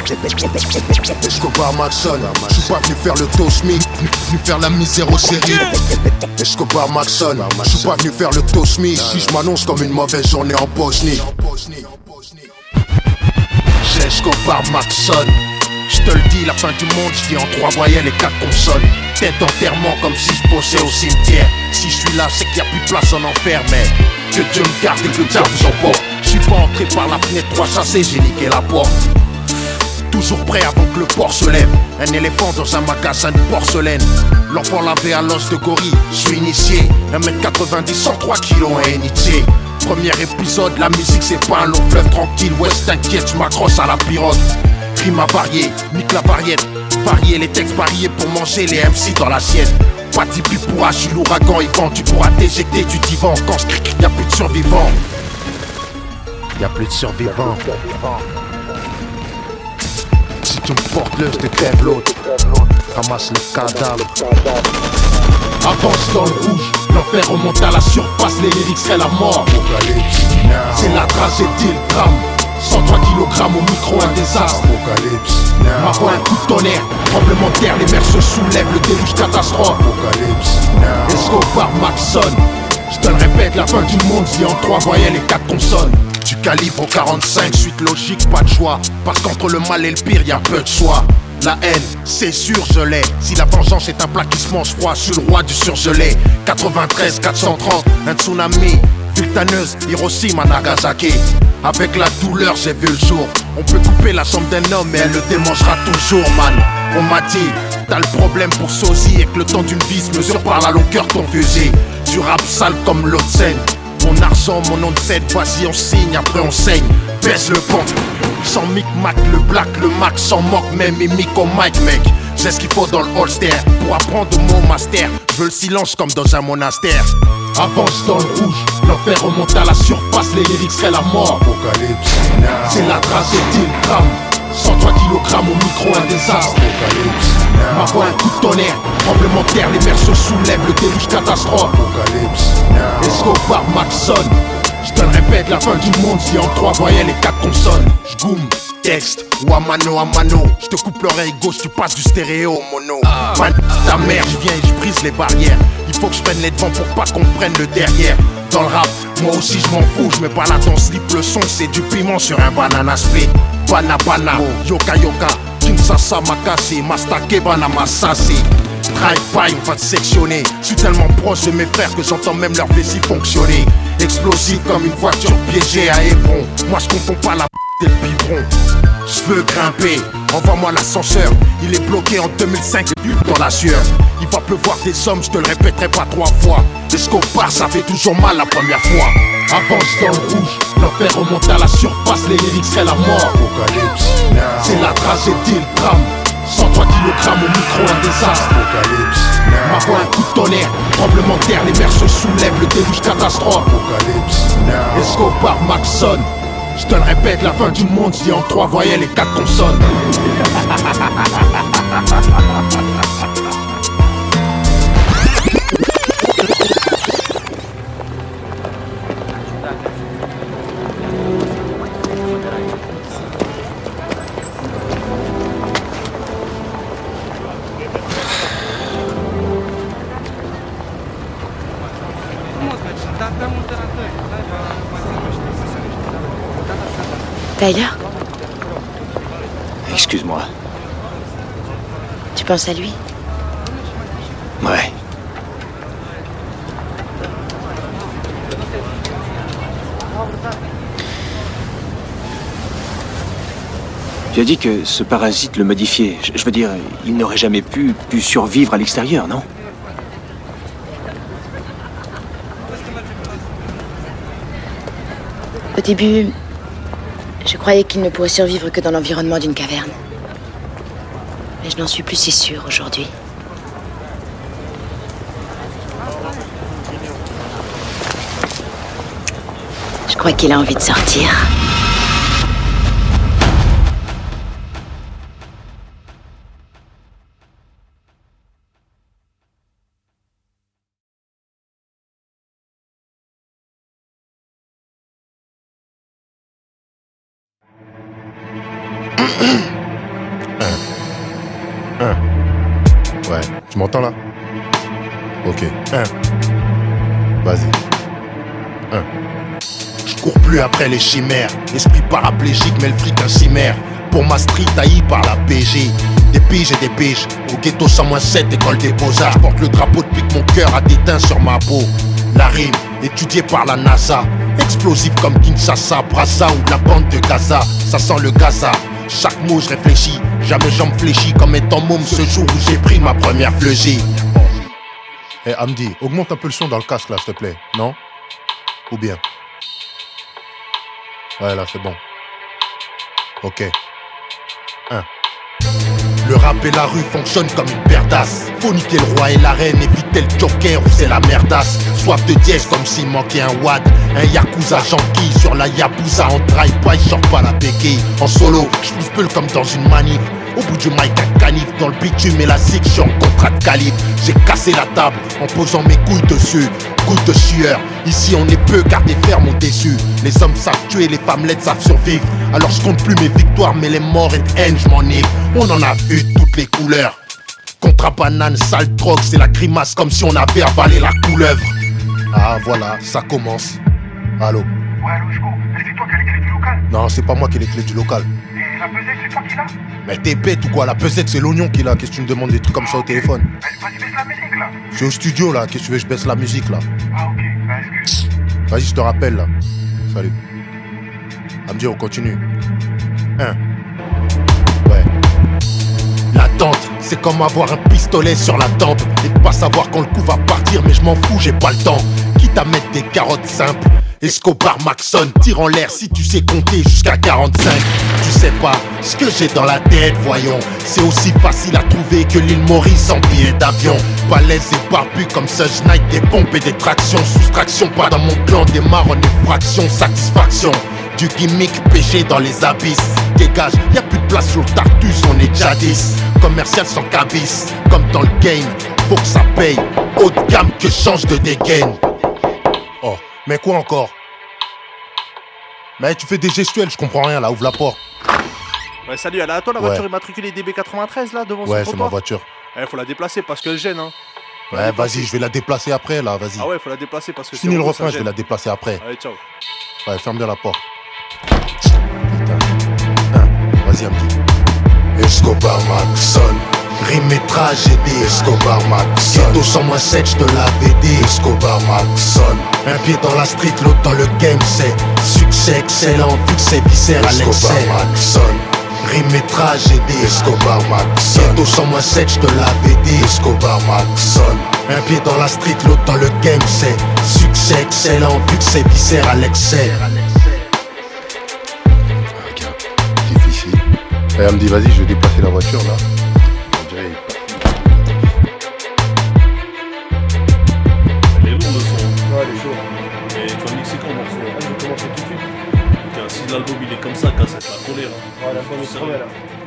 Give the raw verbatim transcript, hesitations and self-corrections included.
Escobar Maxon, je suis pas venu faire le tosmi, venu faire la misère aux séries. Escobar Maxon, je suis pas venu faire le tosmi, si je m'annonce comme une mauvaise journée en Bosnie. J'ai Escobar Maxon, je te le dis, la fin du monde, je dis en trois voyelles et quatre consonnes. Tête d'enterrement comme si je bossais au cimetière. Si je suis là, c'est qu'il n'y a plus de place en enfer, mais que Dieu me garde et que le diable vous emporte. Je suis pas entré par la fenêtre, trois chassés, j'ai niqué la porte. Toujours prêt avant que le port se lève. Un éléphant dans un magasin de porcelaine. L'enfant lavé à l'os de gorille. Je suis initié, un mètre quatre-vingt-dix, cent trois kilos, un initié. Premier épisode, la musique c'est pas un long fleuve tranquille. Ouais, t'inquiète, je m'accroche à la pirogue. Rime à varier, nique la variette. Varier les textes variés pour manger les M C dans l'assiette. Pas d'hippie pour H, l'ouragan il vend. Tu pourras t'éjecter du divan. Quand je cric, y'a plus de survivants. Y'a plus de survivants. Si tu me portes le, je te crève l'autre. Ramasse le cadavre. Avance dans le rouge, l'enfer remonte à la surface. Les lyrics seraient la mort. C'est la tragédie, le drame. cent trois kilogrammes au micro, un désastre. Apocalypse. Ma voix un coup de tonnerre, tremblement de terre, les mers se soulèvent, le déluge catastrophe. Apocalypse. Escobar Maxon, je te le répète, la fin du monde vit en trois voyelles et quatre consonnes. Du calibre quarante-cinq, suite logique, pas de choix. Parce qu'entre le mal et le pire, y'a peu de choix. La haine, c'est sûr, je l'ai. Si la vengeance est un plat qui se mange froid, je suis le roi du surgelé. quatre-vingt-treize, quatre cent trente, un tsunami. Vulcaneuse, Hiroshima, Nagasaki. Avec la douleur, j'ai vu le jour. On peut couper la chambre d'un homme, mais elle le démangera toujours, man. On m'a dit, t'as le problème pour sosie et que le temps d'une vie se mesure par la longueur de ton fusil. Du rap sale comme l'autre scène. Mon argent, mon nom de scène, vas-y on signe, après on saigne. Baisse le pont, sans mic-mac, le black, le max, sans moque, même mimique au mic, mec. J'ai ce qu'il faut dans le holster pour apprendre mon master. Je veux le silence comme dans un monastère. Avance dans le rouge, l'enfer remonte à la surface, les lyrics seraient la mort. Apocalypse. C'est la tragédie, le drame. cent trois kilogrammes au micro, un désastre. Apocalypse. Ma voix un coup de tonnerre, tremblement de terre, les mers se soulèvent, le déluge catastrophe. Apocalypse. Escobar Maxon, je te le répète, la fin du monde vit en trois voyelles et quatre consonnes. J'goum, texte, ou à mano à mano. Je te coupe l'oreille gauche, tu passes du stéréo au mono. Man, ta mère, je viens et je brise les barrières. Il faut que je prenne les devants pour pas qu'on prenne le derrière. Dans le rap, moi aussi je m'en fous, je mets pas la danse, slip le son, c'est du piment sur un banana split. Bana bana, yoka yoka, Kinsasa makasi, mastake bana masasi. Drive-by, on va te sectionner. Je suis tellement proche de mes frères que j'entends même leur vessie fonctionner. Explosif comme une voiture piégée à Hébron. Moi je confonds pas la p*** et le biberon. Je veux grimper, envoie-moi l'ascenseur. Il est bloqué en deux mille cinq, dans la sueur. Il va pleuvoir des hommes, je te le répéterai pas trois fois. Escobar, ça fait toujours mal la première fois. Avance dans le rouge, l'enfer remonte à la surface, les lyrics seraient la mort. Apocalypse. C'est la tragédie, le drame. cent trois kilogrammes au micro, un désastre. Apocalypse. Ma voix un coup de tonnerre, tremblement de terre, les mers se soulèvent, le déluge catastrophe. Apocalypse. Escobar Maxon, je te le répète, la fin du monde vit en trois voyelles et quatre consonnes. Tyler, excuse-moi. tu penses à lui? Ouais. J'ai dit que ce parasite le modifiait. Je, je veux dire, il n'aurait jamais pu, pu survivre à l'extérieur, non? Au début, je croyais qu'il ne pourrait survivre que dans l'environnement d'une caverne. Mais je n'en suis plus si sûre aujourd'hui. Je crois qu'il a envie de sortir. Tu m'entends là? Ok. Un. Vas-y. Un. Je cours plus après les chimères. Esprit paraplégique, mais le fric un chimère. Pour ma street haï par la P G. Des piges et des piges. Au ghetto cent moins sept, école des beaux-arts. Porte le drapeau depuis que mon cœur a déteint sur ma peau. La rime, étudiée par la NASA. Explosif comme Kinshasa, Brazza ou la bande de Gaza. Ça sent le Gaza. Chaque mot je réfléchis. Jamais j'en fléchis comme étant môme ce jour où j'ai pris ma première fleugie. Eh hey, Hamdi, augmente un peu le son dans le casque là, s'il te plaît. Non? Ou bien? Ouais, là, c'est bon. Ok. Un. Le rap et la rue fonctionnent comme une paire d'as. Faut niquer le roi et la reine, éviter le joker ou c'est la merdasse. Soif de dièse comme s'il manquait un wad. Un yakuza janky sur la yabusa. En drive-by, j'sors pas la béquille. En solo, j'pousse peu comme dans une manif. Au bout du mic à canif, dans le bitume et la zig, j'suis en contrat de calife. J'ai cassé la table en posant mes couilles dessus. Goutte de sueur, ici on est peu car des fers m'ont déçu. Les hommes savent tuer, les femmelets savent survivre. Alors je compte plus mes victoires mais les morts et de haine je m'enivre. On en a vu toutes les couleurs. Contrat banane, sale drogue, c'est la grimace comme si on avait avalé la couleuvre. Ah voilà, ça commence. Allô? Ouais, allô, Hugo, c'est toi qui as les clés du local? Non, c'est pas moi qui ai les clés du local. Et la pesette, c'est toi qui l'as? Mais t'es bête ou quoi? La pesette, c'est l'oignon qui l'a. Qu'est-ce que tu me demandes des trucs comme ça au téléphone? Vas-y, baisse la musique là. Je suis au studio là. Qu'est-ce que tu veux que je baisse la musique là? Ah, ok, bah excuse. Vas-y, je te rappelle là. Salut. Hamdi, on continue. Un. Ouais. L'attente, c'est comme avoir un pistolet sur la tempe. Et de pas savoir quand le coup va partir, mais je m'en fous, j'ai pas le temps. Quitte à mettre des carottes simples. Escobar Maxon, tire en l'air si tu sais compter jusqu'à quarante-cinq. Tu sais pas ce que j'ai dans la tête, voyons. C'est aussi facile à trouver que l'île Maurice en billet d'avion. Balèze et barbu comme Suge Knight, des pompes et des tractions. Soustraction, pas dans mon clan, démarre en effraction, satisfaction. Du gimmick péché dans les abysses. Dégage, y a plus de place sur le Tartus, on est jadis. Commercial sans cabis, comme dans le game, faut que ça paye. Haut de gamme que change de dégaine. Oh, mais quoi encore? Mais tu fais des gestuels, je comprends rien là, ouvre la porte. Ouais, salut, elle est à toi la Ouais. voiture immatriculée D B quatre-vingt-treize là devant Ouais, son c'est ma trottoir? voiture. Eh, faut la déplacer parce qu'elle gêne, hein. Faut la Ouais, déplacer. vas-y, je vais la déplacer après là, vas-y. Ah ouais, faut la déplacer parce que Finis c'est le relou, ça refrain, je vais gêne. la déplacer après. Allez, ciao. Ouais, ferme bien la porte. Putain. Hein, vas-y, Hamdi. Escobar Maxon. Rime et tragédie. Escobar Maxon. Ghetto cent moins sept, je te l'avais dit. Escobar Maxon. Un pied dans la street, l'autre dans le game, c'est succès excellent, vu que c'est viscéral. Escobar Maxon. Rime et tragédie. Escobar Maxon. Ghetto cent moins sept, je te l'avais dit. Escobar Maxon. Un pied dans la street, l'autre dans le game, c'est succès excellent, vu que c'est viscéral excès. Difficile. Elle me dit vas-y, je vais déplacer la voiture là. On dirait Elle est lourde le son. Ouais, elle est chaude. Et tu vas mixer quand le morceau? Ah, je vais commencer tout de suite. Putain, si l'album il est comme ça, cassette, la colère. Ouais, la pomme est trop belle. hein.